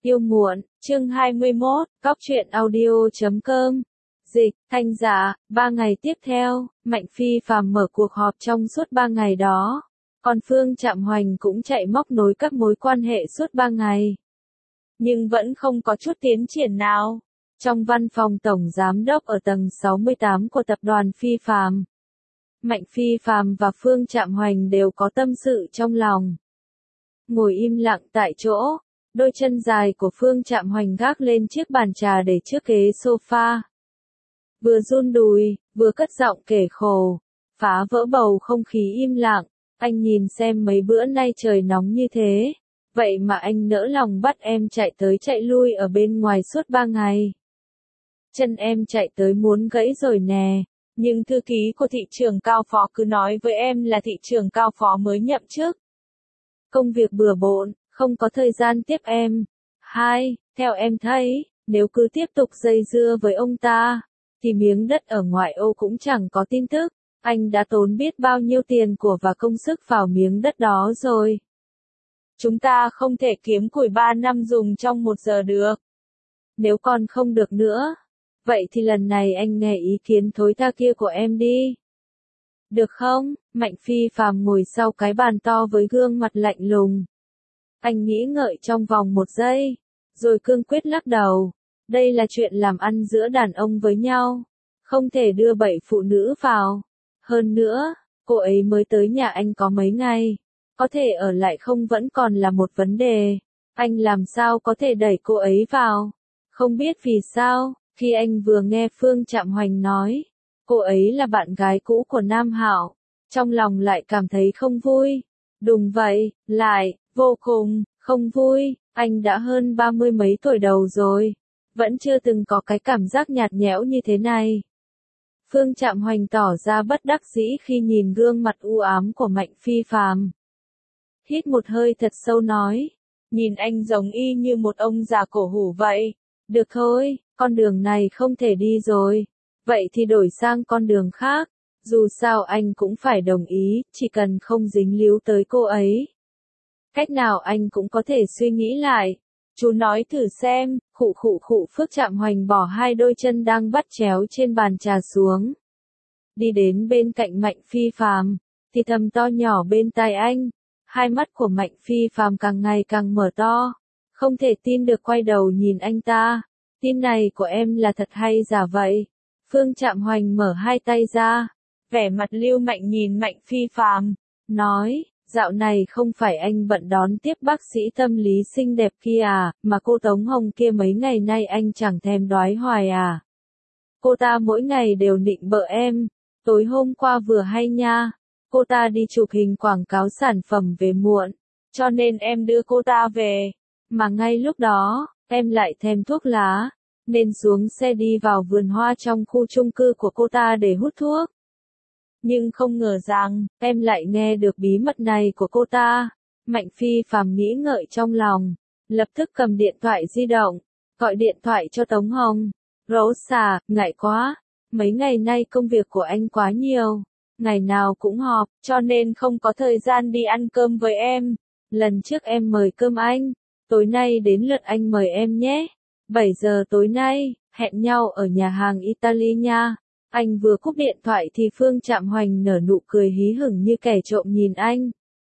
Yêu muộn, chương 21, Cóc truyện audio.com. Dịch, Thanh Giả, 3 ngày tiếp theo, Mạnh Phi Phàm mở cuộc họp trong suốt 3 ngày đó. Còn Phương Trạm Hoành cũng chạy móc nối các mối quan hệ suốt 3 ngày. Nhưng vẫn không có chút tiến triển nào. Trong văn phòng Tổng Giám đốc ở tầng 68 của tập đoàn Phi Phàm, Mạnh Phi Phàm và Phương Trạm Hoành đều có tâm sự trong lòng. Ngồi im lặng tại chỗ, đôi chân dài của Phương Trạm Hoành gác lên chiếc bàn trà để trước ghế sofa. Vừa run đùi, vừa cất giọng kể khổ, phá vỡ bầu không khí im lặng. Anh nhìn xem mấy bữa nay trời nóng như thế, vậy mà anh nỡ lòng bắt em chạy tới chạy lui ở bên ngoài suốt 3 ngày. Chân em chạy tới muốn gãy rồi nè, nhưng thư ký của thị trưởng Cao Phó cứ nói với em là thị trưởng Cao Phó mới nhậm chức. Công việc bừa bộn, không có thời gian tiếp em. Theo em thấy, nếu cứ tiếp tục dây dưa với ông ta, thì miếng đất ở ngoại ô cũng chẳng có tin tức. Anh đã tốn biết bao nhiêu tiền của và công sức vào miếng đất đó rồi. Chúng ta không thể kiếm củi 3 năm dùng trong 1 giờ được. Nếu còn không được nữa, vậy thì lần này anh nghe ý kiến thối tha kia của em đi. Được không? Mạnh Phi Phàm ngồi sau cái bàn to với gương mặt lạnh lùng. Anh nghĩ ngợi trong vòng 1 giây, rồi cương quyết lắc đầu. Đây là chuyện làm ăn giữa đàn ông với nhau, không thể đưa bậy phụ nữ vào. Hơn nữa, cô ấy mới tới nhà anh có mấy ngày, có thể ở lại không vẫn còn là một vấn đề. Anh làm sao có thể đẩy cô ấy vào? Không biết vì sao, khi anh vừa nghe Phương Trạm Hoành nói, cô ấy là bạn gái cũ của Nam Hạo, trong lòng lại cảm thấy không vui. Đúng vậy, lại, vô cùng, không vui. Anh đã hơn 30 mấy tuổi đầu rồi, vẫn chưa từng có cái cảm giác nhạt nhẽo như thế này. Phương Trạm Hoành tỏ ra bất đắc dĩ khi nhìn gương mặt u ám của Mạnh Phi Phàm. Hít một hơi thật sâu nói, nhìn anh giống y như một ông già cổ hủ vậy. Được thôi, con đường này không thể đi rồi. Vậy thì đổi sang con đường khác. Dù sao anh cũng phải đồng ý, chỉ cần không dính líu tới cô ấy. Cách nào anh cũng có thể suy nghĩ lại. Chú nói thử xem. Phước Trạm Hoành bỏ 2 đôi chân đang bắt chéo trên bàn trà xuống. Đi đến bên cạnh Mạnh Phi Phàm, thì thầm to nhỏ bên tai anh. Hai mắt của Mạnh Phi Phàm càng ngày càng mở to. Không thể tin được quay đầu nhìn anh ta. Tin này của em là thật hay giả vậy? Phương Trạm Hoành mở 2 tay ra, vẻ mặt lưu mạnh nhìn Mạnh Phi Phàm, nói, dạo này không phải anh bận đón tiếp bác sĩ tâm lý xinh đẹp kia à, mà cô Tống Hồng kia mấy ngày nay anh chẳng thèm đoái hoài à. Cô ta mỗi ngày đều nịnh bợ em, tối hôm qua vừa hay nha, cô ta đi chụp hình quảng cáo sản phẩm về muộn, cho nên em đưa cô ta về, mà ngay lúc đó, em lại thèm thuốc lá, nên xuống xe đi vào vườn hoa trong khu chung cư của cô ta để hút thuốc. Nhưng không ngờ rằng, em lại nghe được bí mật này của cô ta. Mạnh Phi Phàm nghĩ ngợi trong lòng, lập tức cầm điện thoại di động, gọi điện thoại cho Tống Hồng. Rosa, ngại quá, mấy ngày nay công việc của anh quá nhiều, ngày nào cũng họp, cho nên không có thời gian đi ăn cơm với em. Lần trước em mời cơm anh, tối nay đến lượt anh mời em nhé. 7 giờ tối nay, hẹn nhau ở nhà hàng Italy nha. Anh vừa cúp điện thoại thì Phương Trạm Hoành nở nụ cười hí hửng như kẻ trộm nhìn anh.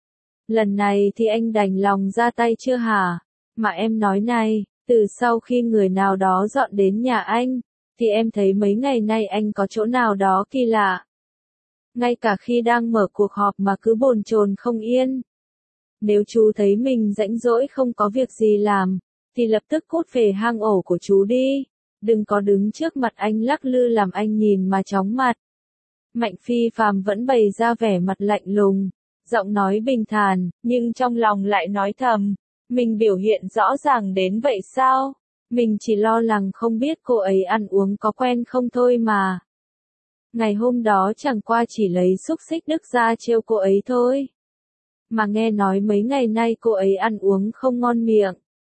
Lần này thì anh đành lòng ra tay chưa hả? Mà em nói này, từ sau khi người nào đó dọn đến nhà anh, thì em thấy mấy ngày nay anh có chỗ nào đó kỳ lạ. Ngay cả khi đang mở cuộc họp mà cứ bồn chồn không yên. Nếu chú thấy mình rãnh rỗi không có việc gì làm, thì lập tức cút về hang ổ của chú đi. Đừng có đứng trước mặt anh lắc lư làm anh nhìn mà chóng mặt. Mạnh Phi Phàm vẫn bày ra vẻ mặt lạnh lùng, giọng nói bình thản, nhưng trong lòng lại nói thầm, mình biểu hiện rõ ràng đến vậy sao? Mình chỉ lo lắng không biết cô ấy ăn uống có quen không thôi mà. Ngày hôm đó chẳng qua chỉ lấy xúc xích Đức ra trêu cô ấy thôi. Mà nghe nói mấy ngày nay cô ấy ăn uống không ngon miệng.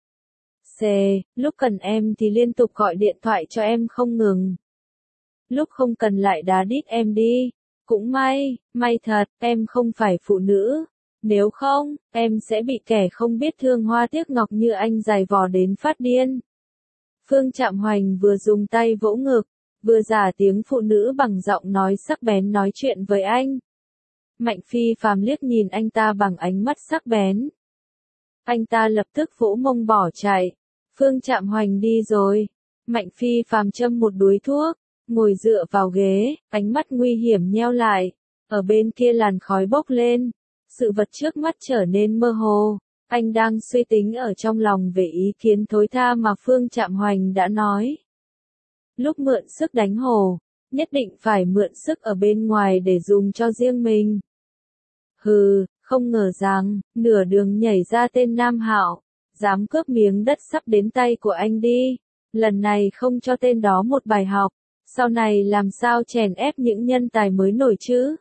Lúc cần em thì liên tục gọi điện thoại cho em không ngừng. Lúc không cần lại đá đít em đi. Cũng may thật, em không phải phụ nữ, Nếu không, em sẽ bị kẻ không biết thương hoa tiếc ngọc như anh giày vò đến phát điên. Phương Trạm Hoành vừa dùng tay vỗ ngực, vừa giả tiếng phụ nữ bằng giọng nói sắc bén nói chuyện với anh. Mạnh Phi Phàm liếc nhìn anh ta bằng ánh mắt sắc bén. Anh ta lập tức vỗ mông bỏ chạy. Phương Trạm Hoành đi rồi. Mạnh Phi Phàm châm một đuối thuốc, ngồi dựa vào ghế, ánh mắt nguy hiểm nheo lại. Ở bên kia làn khói bốc lên, sự vật trước mắt trở nên mơ hồ. Anh đang suy tính ở trong lòng về ý kiến thối tha mà Phương Trạm Hoành đã nói. Lúc mượn sức đánh hồ, nhất định phải mượn sức ở bên ngoài để dùng cho riêng mình. Hừ, không ngờ rằng, nửa đường nhảy ra tên Nam Hạo, dám cướp miếng đất sắp đến tay của anh đi. Lần này không cho tên đó một bài học, sau này làm sao chèn ép những nhân tài mới nổi chứ?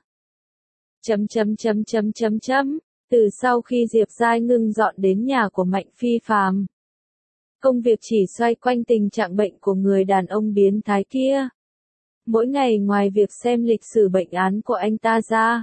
Từ sau khi Diệp Giai Ngưng dọn đến nhà của Mạnh Phi Phàm, công việc chỉ xoay quanh tình trạng bệnh của người đàn ông biến thái kia. Mỗi ngày ngoài việc xem lịch sử bệnh án của anh ta ra,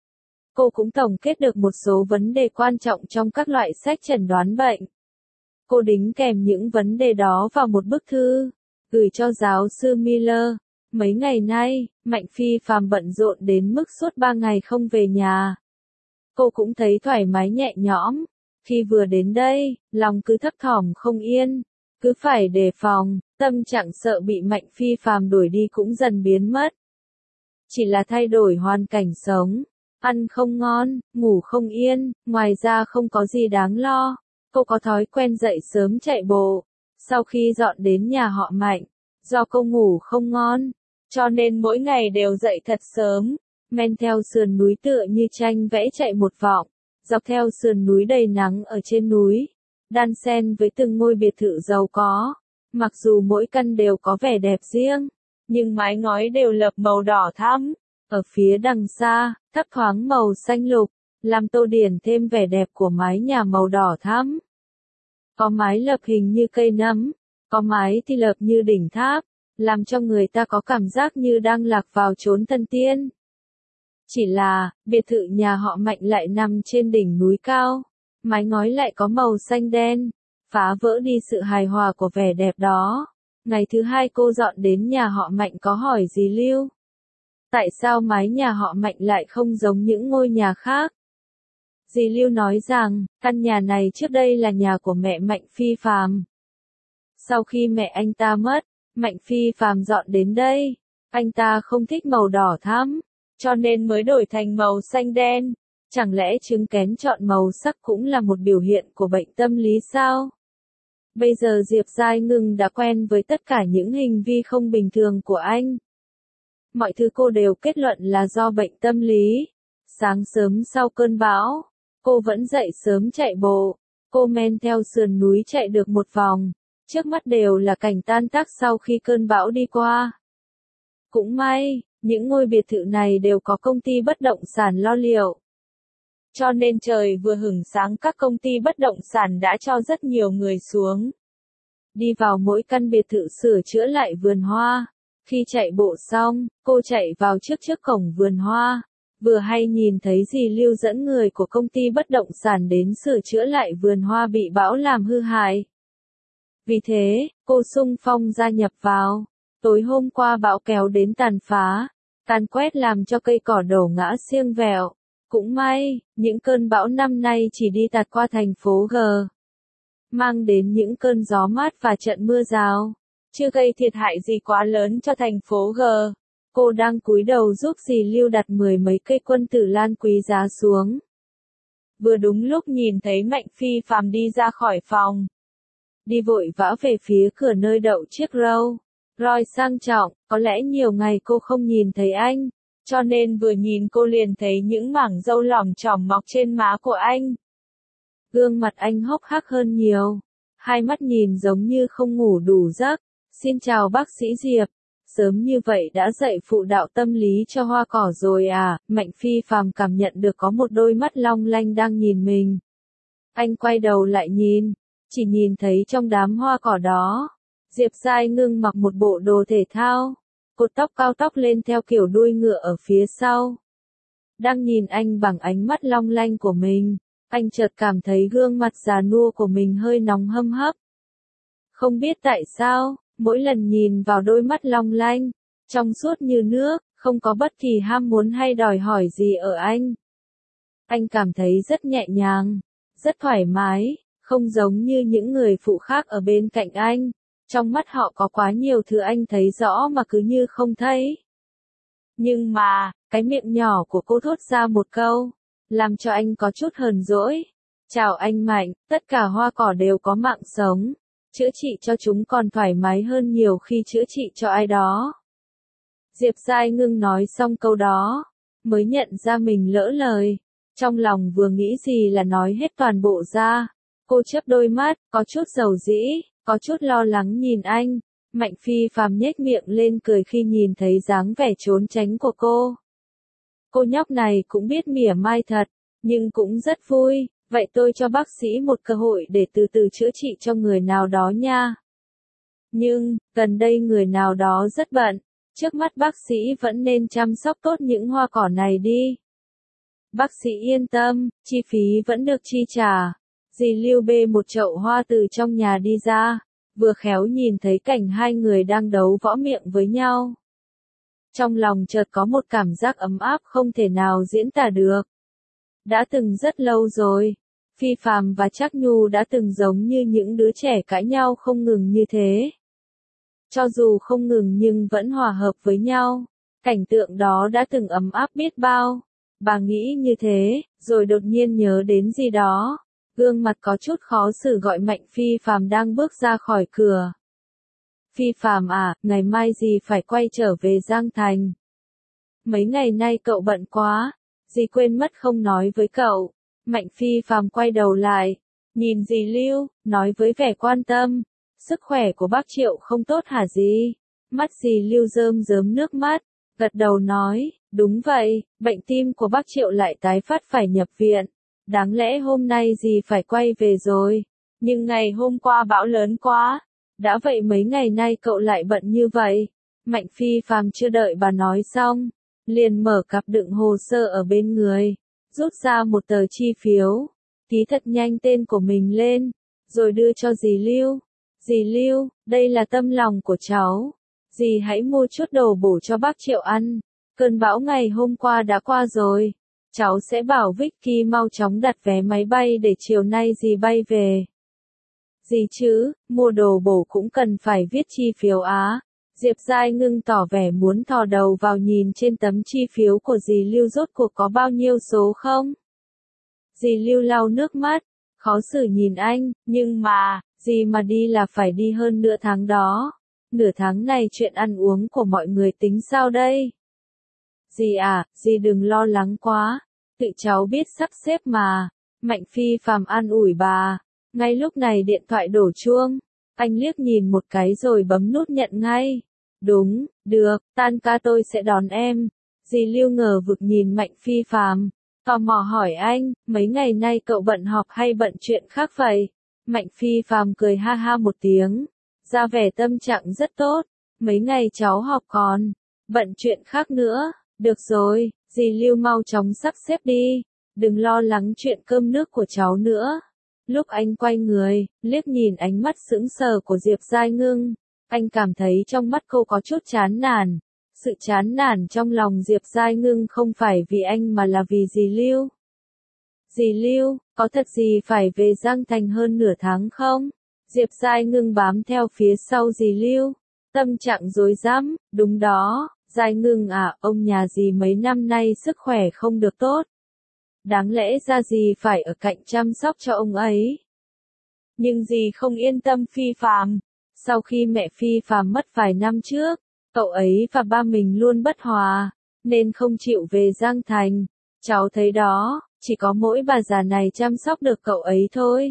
cô cũng tổng kết được một số vấn đề quan trọng trong các loại sách chẩn đoán bệnh. Cô đính kèm những vấn đề đó vào một bức thư, gửi cho giáo sư Miller. Mấy ngày nay, Mạnh Phi Phàm bận rộn đến mức suốt 3 ngày không về nhà. Cô cũng thấy thoải mái nhẹ nhõm. Khi vừa đến đây, lòng cứ thấp thỏm không yên, cứ phải đề phòng, tâm trạng sợ bị Mạnh Phi Phàm đuổi đi cũng dần biến mất. Chỉ là thay đổi hoàn cảnh sống, ăn không ngon, ngủ không yên, ngoài ra không có gì đáng lo. Cô có thói quen dậy sớm chạy bộ. Sau khi dọn đến nhà họ Mạnh, do cô ngủ không ngon, cho nên mỗi ngày đều dậy thật sớm, men theo sườn núi tựa như tranh vẽ chạy một vòng, dọc theo sườn núi đầy nắng ở trên núi, đan xen với từng ngôi biệt thự giàu có. Mặc dù mỗi căn đều có vẻ đẹp riêng, nhưng mái ngói đều lợp màu đỏ thắm. Ở phía đằng xa, thấp thoáng màu xanh lục, làm tô điểm thêm vẻ đẹp của mái nhà màu đỏ thắm. Có mái lợp hình như cây nấm, có mái thì lợp như đỉnh tháp, làm cho người ta có cảm giác như đang lạc vào chốn thần tiên. Chỉ là, biệt thự nhà họ Mạnh lại nằm trên đỉnh núi cao, mái ngói lại có màu xanh đen, phá vỡ đi sự hài hòa của vẻ đẹp đó. Ngày thứ hai cô dọn đến nhà họ Mạnh có hỏi dì Lưu. Tại sao mái nhà họ Mạnh lại không giống những ngôi nhà khác? Dì Lưu nói rằng, căn nhà này trước đây là nhà của mẹ Mạnh Phi Phàm. Sau khi mẹ anh ta mất, Mạnh Phi Phàm dọn đến đây. Anh ta không thích màu đỏ thắm, cho nên mới đổi thành màu xanh đen. Chẳng lẽ chứng kén chọn màu sắc cũng là một biểu hiện của bệnh tâm lý sao? Bây giờ Diệp Giai Ngưng đã quen với tất cả những hành vi không bình thường của anh. Mọi thứ cô đều kết luận là do bệnh tâm lý. Sáng sớm sau cơn bão, cô vẫn dậy sớm chạy bộ. Cô men theo sườn núi chạy được một vòng. Trước mắt đều là cảnh tan tác sau khi cơn bão đi qua. Cũng may, những ngôi biệt thự này đều có công ty bất động sản lo liệu. Cho nên trời vừa hửng sáng các công ty bất động sản đã cho rất nhiều người xuống. Đi vào mỗi căn biệt thự sửa chữa lại vườn hoa. Khi chạy bộ xong, cô chạy vào trước cổng vườn hoa. Vừa hay nhìn thấy dì Lưu dẫn người của công ty bất động sản đến sửa chữa lại vườn hoa bị bão làm hư hại. Vì thế, cô xung phong gia nhập vào. Tối hôm qua bão kéo đến tàn phá, càn quét làm cho cây cỏ đổ ngã siêng vẹo. Cũng may, những cơn bão năm nay chỉ đi tạt qua thành phố G. Mang đến những cơn gió mát và trận mưa rào. Chưa gây thiệt hại gì quá lớn cho thành phố G. Cô đang cúi đầu giúp dì Lưu đặt 10 mấy cây quân tử lan quý giá xuống. Vừa đúng lúc nhìn thấy Mạnh Phi Phàm đi ra khỏi phòng. Đi vội vã về phía cửa nơi đậu chiếc Rolls-Royce sang trọng, có lẽ nhiều ngày cô không nhìn thấy anh, cho nên vừa nhìn cô liền thấy những mảng râu lỏng chỏm mọc trên má của anh. Gương mặt anh hốc hác hơn nhiều, hai mắt nhìn giống như không ngủ đủ giấc. Xin chào bác sĩ Diệp, sớm như vậy đã dạy phụ đạo tâm lý cho hoa cỏ rồi à? Mạnh Phi Phàm cảm nhận được có một đôi mắt long lanh đang nhìn mình. Anh quay đầu lại nhìn, chỉ nhìn thấy trong đám hoa cỏ đó, Diệp Giai Ngưng mặc một bộ đồ thể thao, cột tóc cao tóc lên theo kiểu đuôi ngựa ở phía sau. đang nhìn anh bằng ánh mắt long lanh của mình. Anh chợt cảm thấy gương mặt già nua của mình hơi nóng hâm hấp. Không biết tại sao, mỗi lần nhìn vào đôi mắt long lanh, trong suốt như nước, không có bất kỳ ham muốn hay đòi hỏi gì ở anh. Anh cảm thấy rất nhẹ nhàng, rất thoải mái, không giống như những người phụ khác ở bên cạnh anh. Trong mắt họ có quá nhiều thứ anh thấy rõ mà cứ như không thấy. Nhưng mà, cái miệng nhỏ của cô thốt ra một câu, làm cho anh có chút hờn dỗi. Chào anh Mạnh, tất cả hoa cỏ đều có mạng sống. Chữa trị cho chúng còn thoải mái hơn nhiều khi chữa trị cho ai đó. Diệp Giai Ngưng nói xong câu đó, mới nhận ra mình lỡ lời. Trong lòng vừa nghĩ gì là nói hết toàn bộ ra. Cô chớp đôi mắt, có chút dầu dĩ, có chút lo lắng nhìn anh. Mạnh Phi Phàm nhếch miệng lên cười khi nhìn thấy dáng vẻ trốn tránh của cô. Cô nhóc này cũng biết mỉa mai thật, nhưng cũng rất vui. Vậy tôi cho bác sĩ một cơ hội để từ từ chữa trị cho người nào đó nha. Nhưng, gần đây người nào đó rất bận. Trước mắt bác sĩ vẫn nên chăm sóc tốt những hoa cỏ này đi. Bác sĩ yên tâm, chi phí vẫn được chi trả. Dì Lưu bê một chậu hoa từ trong nhà đi ra, vừa khéo nhìn thấy cảnh hai người đang đấu võ miệng với nhau. Trong lòng chợt có một cảm giác ấm áp không thể nào diễn tả được. Đã từng rất lâu rồi, Phi Phàm và Trác Nhu đã từng giống như những đứa trẻ cãi nhau không ngừng như thế. Cho dù không ngừng nhưng vẫn hòa hợp với nhau. Cảnh tượng đó đã từng ấm áp biết bao. Bà nghĩ như thế, rồi đột nhiên nhớ đến gì đó. Gương mặt có chút khó xử gọi Mạnh Phi Phàm đang bước ra khỏi cửa. Phi Phàm à, ngày mai dì phải quay trở về Giang Thành. Mấy ngày nay cậu bận quá, dì quên mất không nói với cậu. Mạnh Phi Phàm quay đầu lại, nhìn dì Lưu, nói với vẻ quan tâm. Sức khỏe của bác Triệu không tốt hả dì? Mắt dì Lưu rơm rớm nước mắt, gật đầu nói, đúng vậy, bệnh tim của bác Triệu lại tái phát phải nhập viện. Đáng lẽ hôm nay dì phải quay về rồi, nhưng ngày hôm qua bão lớn quá. Đã vậy mấy ngày nay cậu lại bận như vậy. Mạnh Phi Phàm chưa đợi bà nói xong, liền mở cặp đựng hồ sơ ở bên người, rút ra một tờ chi phiếu, ký thật nhanh tên của mình lên, rồi đưa cho dì Lưu. Dì Lưu, đây là tâm lòng của cháu. Dì hãy mua chút đồ bổ cho bác Triệu ăn. Cơn bão ngày hôm qua đã qua rồi. Cháu sẽ bảo Vicky mau chóng đặt vé máy bay để chiều nay dì bay về. Gì chứ, mua đồ bổ cũng cần phải viết chi phiếu á. Diệp Giai Ngưng tỏ vẻ muốn thò đầu vào nhìn trên tấm chi phiếu của dì Lưu rốt cuộc có bao nhiêu số không? Dì Lưu lau nước mắt, khó xử nhìn anh, nhưng mà, dì mà đi là phải đi hơn nửa tháng đó. Nửa tháng này chuyện ăn uống của mọi người tính sao đây? Dì à, dì đừng lo lắng quá, tự cháu biết sắp xếp mà. Mạnh Phi Phàm an ủi bà. Ngay lúc này điện thoại đổ chuông, anh liếc nhìn một cái rồi bấm nút nhận ngay. Đúng, được, tan ca tôi sẽ đón em. Dì Lưu ngờ vực nhìn Mạnh Phi Phàm, tò mò hỏi anh, mấy ngày nay cậu bận họp hay bận chuyện khác vậy? Mạnh Phi Phàm cười ha ha một tiếng, ra vẻ tâm trạng rất tốt. Mấy ngày cháu họp còn bận chuyện khác nữa. Được rồi, dì Lưu mau chóng sắp xếp đi, đừng lo lắng chuyện cơm nước của cháu nữa. Lúc anh quay người, liếc nhìn ánh mắt sững sờ của Diệp Giai Ngưng, anh cảm thấy trong mắt cô có chút chán nản. Sự chán nản trong lòng Diệp Giai Ngưng không phải vì anh mà là vì dì Lưu. Dì Lưu, có thật gì phải về Giang Thành hơn nửa tháng không? Diệp Giai Ngưng bám theo phía sau dì Lưu, tâm trạng rối rắm. Đúng đó, Giai Ngưng à, ông nhà dì mấy năm nay sức khỏe không được tốt. Đáng lẽ ra dì phải ở cạnh chăm sóc cho ông ấy. Nhưng dì không yên tâm Phi Phàm. Sau khi mẹ Phi Phàm mất vài năm trước, cậu ấy và ba mình luôn bất hòa, nên không chịu về Giang Thành. Cháu thấy đó, chỉ có mỗi bà già này chăm sóc được cậu ấy thôi.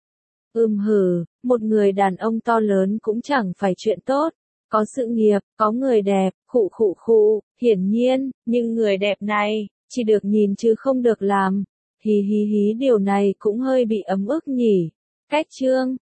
Hừ, một người đàn ông to lớn cũng chẳng phải chuyện tốt. Có sự nghiệp, có người đẹp, hiển nhiên, nhưng người đẹp này, chỉ được nhìn chứ không được làm. Hí, điều này cũng hơi bị ấm ức nhỉ. Cách chương